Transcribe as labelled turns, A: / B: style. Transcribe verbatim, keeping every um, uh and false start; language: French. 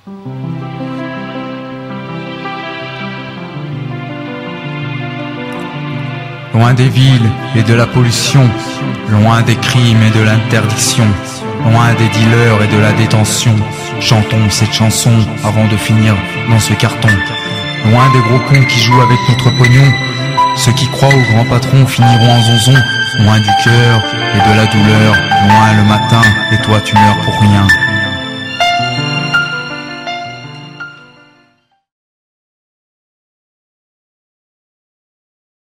A: Loin des villes et de la pollution, loin des crimes et de l'interdiction, loin des dealers et de la détention, chantons cette chanson avant de finir dans ce carton. Loin des gros cons qui jouent avec notre pognon, ceux qui croient aux grands patrons finiront en zonzon. Loin du cœur et de la douleur, loin le matin et toi tu meurs pour rien.